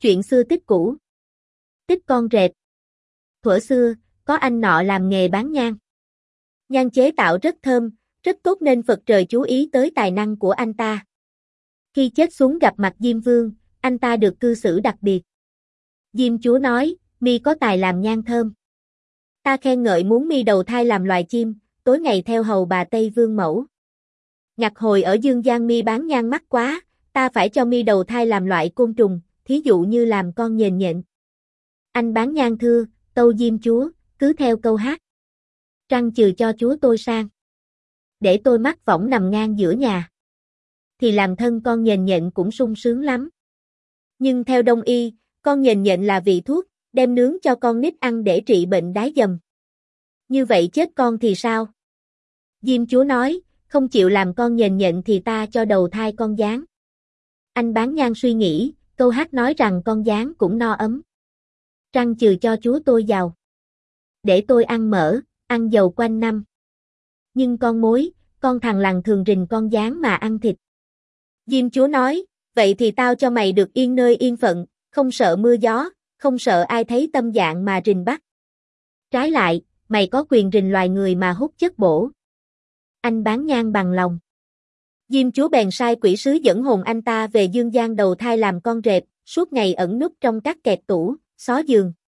Chuyện xưa tích cũ. Tích con rệp. Thuở xưa, có anh nọ làm nghề bán nhang. Nhang chế tạo rất thơm, rất tốt nên Phật trời chú ý tới tài năng của anh ta. Khi chết xuống gặp mặt Diêm Vương, anh ta được cư xử đặc biệt. Diêm Chúa nói, mi có tài làm nhang thơm. Ta khen ngợi muốn mi đầu thai làm loài chim, tối ngày theo hầu bà Tây Vương mẫu. Ngặt hồi ở Dương Gian mi bán nhang mắc quá, ta phải cho mi đầu thai làm loại côn trùng, thí dụ như làm con nhện nhện. Anh bán nhang thưa, tâu Diêm Chúa, cứ theo câu hát. Trăng trừ cho chúa tôi sang. Để tôi mắc võng nằm ngang giữa nhà. Thì làm thân con nhện nhện cũng sung sướng lắm. Nhưng theo Đông y, con nhện nhện là vị thuốc, đem nướng cho con nít ăn để trị bệnh đái dầm. Như vậy chết con thì sao? Diêm Chúa nói, không chịu làm con nhện nhện thì ta cho đầu thai con gián. Anh bán nhang suy nghĩ, câu hát nói rằng con gián cũng no ấm. Trăng trừ cho chúa tôi giàu. Để tôi ăn mỡ, ăn dầu quanh năm. Nhưng con mối, con thằng lằn thường rình con gián mà ăn thịt. Diêm Chúa nói, vậy thì tao cho mày được yên nơi yên phận, không sợ mưa gió, không sợ ai thấy tâm dạng mà rình bắt. Trái lại, mày có quyền rình loài người mà hút chất bổ. Anh bán nhang bằng lòng. Diêm Chúa bèn sai quỷ sứ dẫn hồn anh ta về dương gian đầu thai làm con rệp, suốt ngày ẩn núp trong các kẹt tủ, xó giường.